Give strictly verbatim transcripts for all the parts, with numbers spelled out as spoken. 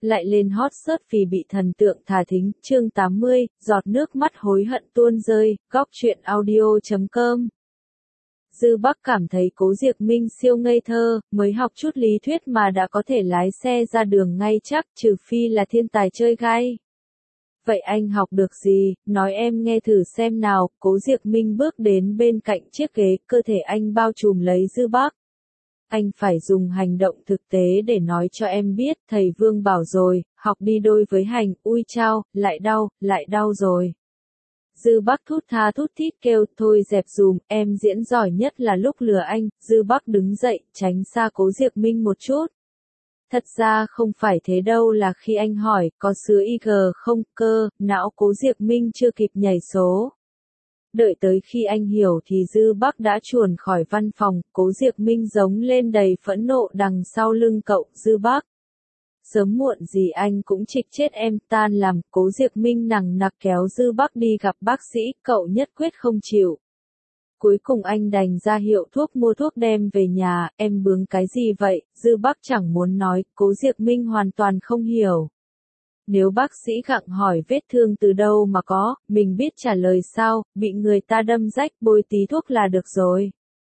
lại lên hot search vì bị thần tượng thả thính, chương tám mươi, giọt nước mắt hối hận tuôn rơi, góc truyện audio chấm com. Dư Bắc cảm thấy Cố Diệc Minh siêu ngây thơ, mới học chút lý thuyết mà đã có thể lái xe ra đường ngay chắc, trừ phi là thiên tài chơi gai. Vậy anh học được gì, nói em nghe thử xem nào. Cố Diệc Minh bước đến bên cạnh chiếc ghế, cơ thể anh bao trùm lấy Dư Bắc. Anh phải dùng hành động thực tế để nói cho em biết, thầy Vương bảo rồi, học đi đôi với hành, ui chao, lại đau, lại đau rồi. Dư Bắc thút tha thút thít kêu, thôi dẹp dùm, em diễn giỏi nhất là lúc lừa anh. Dư Bắc đứng dậy, tránh xa Cố Diệc Minh một chút. Thật ra không phải thế đâu, là khi anh hỏi, có sứa i giê không, cơ, não Cố Diệc Minh chưa kịp nhảy số. Đợi tới khi anh hiểu thì Dư Bắc đã chuồn khỏi văn phòng, Cố Diệc Minh giống lên đầy phẫn nộ đằng sau lưng cậu, Dư Bắc. Sớm muộn gì anh cũng trịch chết em, tan làm. Cố Diệc Minh nằng nặc kéo Dư Bắc đi gặp bác sĩ, cậu nhất quyết không chịu. Cuối cùng anh đành ra hiệu thuốc mua thuốc đem về nhà, em bướng cái gì vậy, Dư Bắc chẳng muốn nói, Cố Diệc Minh hoàn toàn không hiểu. Nếu bác sĩ gặng hỏi vết thương từ đâu mà có, mình biết trả lời sao, bị người ta đâm rách, bôi tí thuốc là được rồi.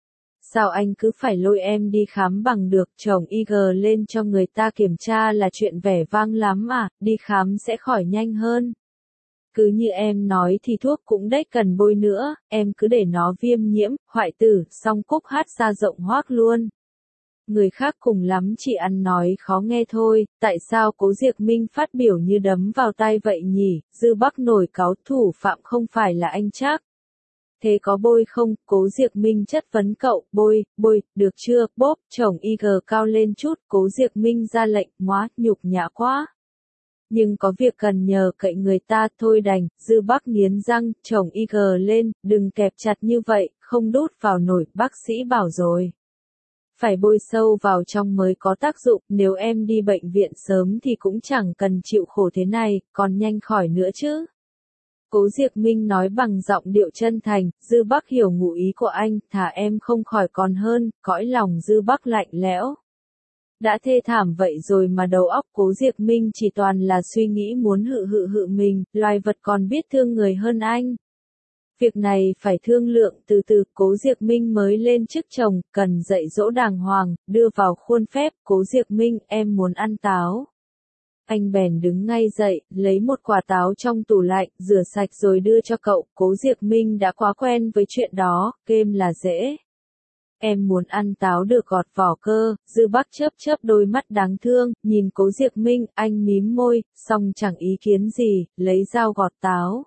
Sao anh cứ phải lôi em đi khám bằng được, chồng i giê lên cho người ta kiểm tra là chuyện vẻ vang lắm à, đi khám sẽ khỏi nhanh hơn. Cứ như em nói thì thuốc cũng đếch cần bôi nữa, em cứ để nó viêm nhiễm, hoại tử, xong cúc hát ra rộng hoác luôn. Người khác cùng lắm chỉ ăn nói khó nghe thôi, tại sao Cố Diệc Minh phát biểu như đấm vào tay vậy nhỉ? Dư Bắc nổi cáu, thủ phạm không phải là anh chắc. Thế có bôi không? Cố Diệc Minh chất vấn cậu, bôi, bôi, được chưa, bốp, chồng i giê cao lên chút, Cố Diệc Minh ra lệnh, móa, nhục nhã quá. Nhưng có việc cần nhờ cậy người ta, thôi đành. Dư Bắc nghiến răng, chồng i giê lên, đừng kẹp chặt như vậy, không đút vào nổi, bác sĩ bảo rồi. Phải bôi sâu vào trong mới có tác dụng, nếu em đi bệnh viện sớm thì cũng chẳng cần chịu khổ thế này, còn nhanh khỏi nữa chứ. Cố Diệc Minh nói bằng giọng điệu chân thành, Dư Bắc hiểu ngụ ý của anh, thà em không khỏi còn hơn, cõi lòng Dư Bắc lạnh lẽo. Đã thê thảm vậy rồi mà đầu óc Cố Diệc Minh chỉ toàn là suy nghĩ muốn hự hự hự mình, loài vật còn biết thương người hơn anh. Việc này phải thương lượng từ từ, Cố Diệc Minh mới lên chức chồng, cần dạy dỗ đàng hoàng, đưa vào khuôn phép. Cố Diệc Minh, em muốn ăn táo. Anh bèn đứng ngay dậy, lấy một quả táo trong tủ lạnh, rửa sạch rồi đưa cho cậu. Cố Diệc Minh đã quá quen với chuyện đó, kêm là dễ. Em muốn ăn táo được gọt vỏ cơ. Dư Bắc chớp chớp đôi mắt đáng thương, nhìn Cố Diệc Minh, anh mím môi, xong chẳng ý kiến gì, lấy dao gọt táo.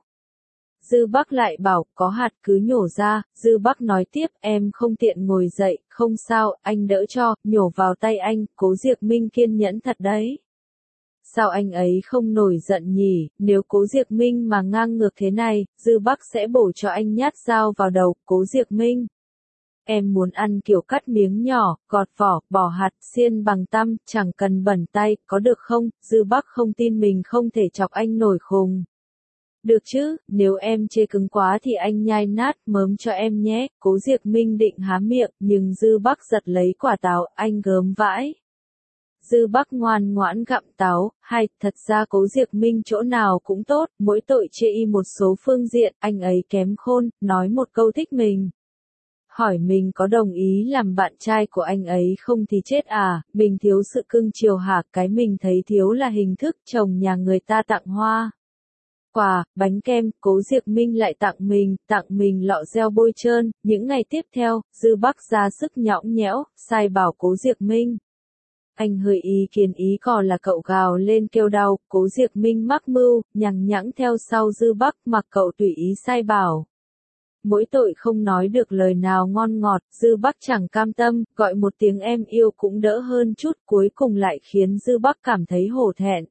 Dư Bắc lại bảo, có hạt cứ nhổ ra. Dư Bắc nói tiếp, em không tiện ngồi dậy, không sao, anh đỡ cho, nhổ vào tay anh. Cố Diệc Minh kiên nhẫn thật đấy. Sao anh ấy không nổi giận nhỉ, nếu Cố Diệc Minh mà ngang ngược thế này, Dư Bắc sẽ bổ cho anh nhát dao vào đầu. Cố Diệc Minh, em muốn ăn kiểu cắt miếng nhỏ, gọt vỏ, bỏ hạt, xiên bằng tăm, chẳng cần bẩn tay, có được không? Dư Bắc không tin mình không thể chọc anh nổi khùng. Được chứ, nếu em chê cứng quá thì anh nhai nát mớm cho em nhé. Cố Diệc Minh định há miệng, nhưng Dư Bắc giật lấy quả táo, anh gớm vãi. Dư Bắc ngoan ngoãn gặm táo, hay, thật ra Cố Diệc Minh chỗ nào cũng tốt, mỗi tội chê y một số phương diện, anh ấy kém khôn, nói một câu thích mình. Hỏi mình có đồng ý làm bạn trai của anh ấy không thì chết à, mình thiếu sự cưng chiều hả, cái mình thấy thiếu là hình thức chồng nhà người ta tặng hoa. Quà, bánh kem, Cố Diệc Minh lại tặng mình, tặng mình lọ gel bôi trơn. Những ngày tiếp theo, Dư Bắc ra sức nhõng nhẽo, sai bảo Cố Diệc Minh. Anh hơi ý kiến ý cò là cậu gào lên kêu đau. Cố Diệc Minh mắc mưu, nhằng nhẵng theo sau Dư Bắc, mặc cậu tùy ý sai bảo. Mỗi tội không nói được lời nào ngon ngọt, Dư Bắc chẳng cam tâm, gọi một tiếng em yêu cũng đỡ hơn chút, cuối cùng lại khiến Dư Bắc cảm thấy hổ thẹn.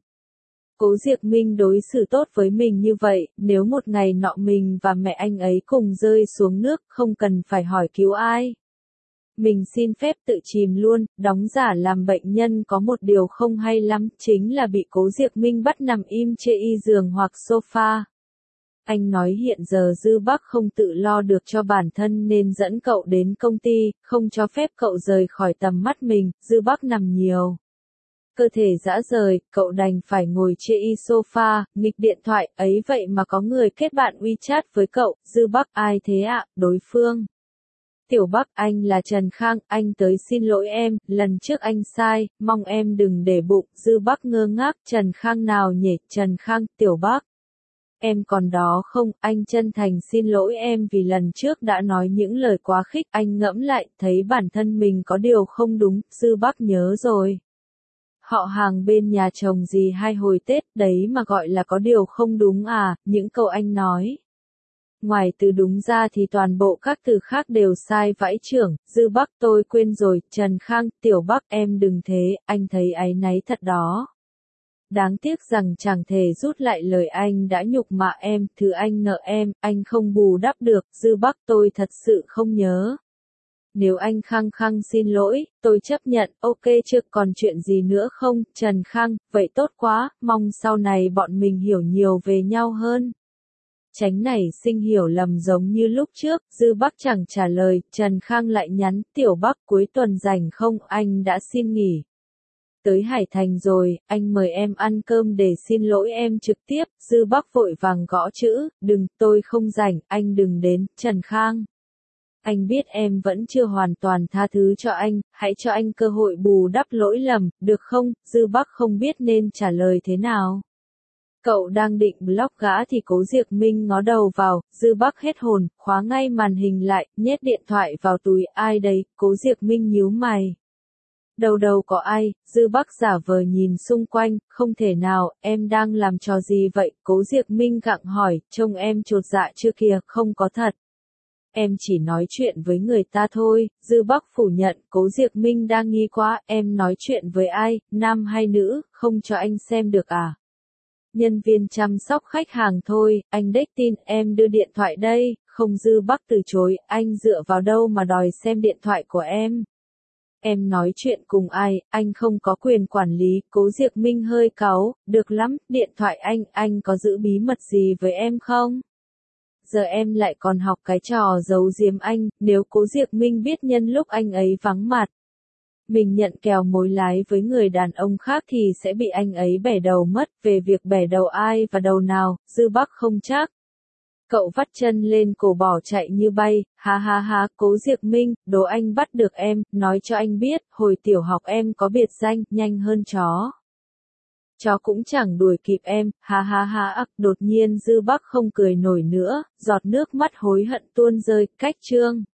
Cố Diệc Minh đối xử tốt với mình như vậy, nếu một ngày nọ mình và mẹ anh ấy cùng rơi xuống nước, không cần phải hỏi cứu ai. Mình xin phép tự chìm luôn. Đóng giả làm bệnh nhân có một điều không hay lắm, chính là bị Cố Diệc Minh bắt nằm im chê y giường hoặc sofa. Anh nói hiện giờ Dư Bắc không tự lo được cho bản thân nên dẫn cậu đến công ty, không cho phép cậu rời khỏi tầm mắt mình. Dư Bắc nằm nhiều. Cơ thể rã rời, cậu đành phải ngồi chê y sofa, nghịch điện thoại, ấy vậy mà có người kết bạn WeChat với cậu, Dư Bắc ai thế ạ, đối phương. Tiểu Bắc anh là Trần Khang, anh tới xin lỗi em, lần trước anh sai, mong em đừng để bụng, Dư Bắc ngơ ngác, Trần Khang nào nhỉ, Trần Khang, Tiểu Bắc. Em còn đó không, anh chân thành xin lỗi em vì lần trước đã nói những lời quá khích, anh ngẫm lại, thấy bản thân mình có điều không đúng, Dư Bắc nhớ rồi. Họ hàng bên nhà chồng gì hai hồi Tết, đấy mà gọi là có điều không đúng à, những câu anh nói. Ngoài từ đúng ra thì toàn bộ các từ khác đều sai vãi chưởng, Dư Bắc tôi quên rồi, Trần Khang, Tiểu Bắc em đừng thế, anh thấy áy náy thật đó. Đáng tiếc rằng chẳng thể rút lại lời anh đã nhục mạ em, thứ anh nợ em, anh không bù đắp được, Dư Bắc tôi thật sự không nhớ. Nếu anh Khang Khang xin lỗi, tôi chấp nhận, ok chưa còn chuyện gì nữa không, Trần Khang, vậy tốt quá, mong sau này bọn mình hiểu nhiều về nhau hơn. Tránh nảy sinh hiểu lầm giống như lúc trước, Dư Bắc chẳng trả lời, Trần Khang lại nhắn, Tiểu Bắc cuối tuần rảnh không, anh đã xin nghỉ. Tới Hải Thành rồi, anh mời em ăn cơm để xin lỗi em trực tiếp, Dư Bắc vội vàng gõ chữ, đừng, tôi không rảnh, anh đừng đến, Trần Khang. Anh biết em vẫn chưa hoàn toàn tha thứ cho anh, hãy cho anh cơ hội bù đắp lỗi lầm, được không? Dư Bắc không biết nên trả lời thế nào. Cậu đang định block gã thì Cố Diệc Minh ngó đầu vào, Dư Bắc hết hồn, khóa ngay màn hình lại, nhét điện thoại vào túi, ai đấy, Cố Diệc Minh nhíu mày. Đầu đầu có ai, Dư Bắc giả vờ nhìn xung quanh, không thể nào, em đang làm trò gì vậy, Cố Diệc Minh gặng hỏi, trông em chột dạ chưa kìa, không có thật. Em chỉ nói chuyện với người ta thôi, Dư Bắc phủ nhận, Cố Diệc Minh đang nghi quá, em nói chuyện với ai, nam hay nữ, không cho anh xem được à? Nhân viên chăm sóc khách hàng thôi, anh đếch tin, em đưa điện thoại đây, không Dư Bắc từ chối, anh dựa vào đâu mà đòi xem điện thoại của em? Em nói chuyện cùng ai, anh không có quyền quản lý, Cố Diệc Minh hơi cáu, được lắm, điện thoại anh, anh có giữ bí mật gì với em không? Giờ em lại còn học cái trò giấu giếm anh, nếu Cố Diệc Minh biết nhân lúc anh ấy vắng mặt. Mình nhận kèo mối lái với người đàn ông khác thì sẽ bị anh ấy bẻ đầu mất, về việc bẻ đầu ai và đầu nào, Dư Bắc không chắc. Cậu vắt chân lên cổ bỏ chạy như bay, ha ha ha, Cố Diệc Minh, đố anh bắt được em, nói cho anh biết, hồi tiểu học em có biệt danh, nhanh hơn chó. Chó cũng chẳng đuổi kịp em, ha ha ha ắc, đột nhiên Dư Bắc không cười nổi nữa, giọt nước mắt hối hận tuôn rơi, cách chương.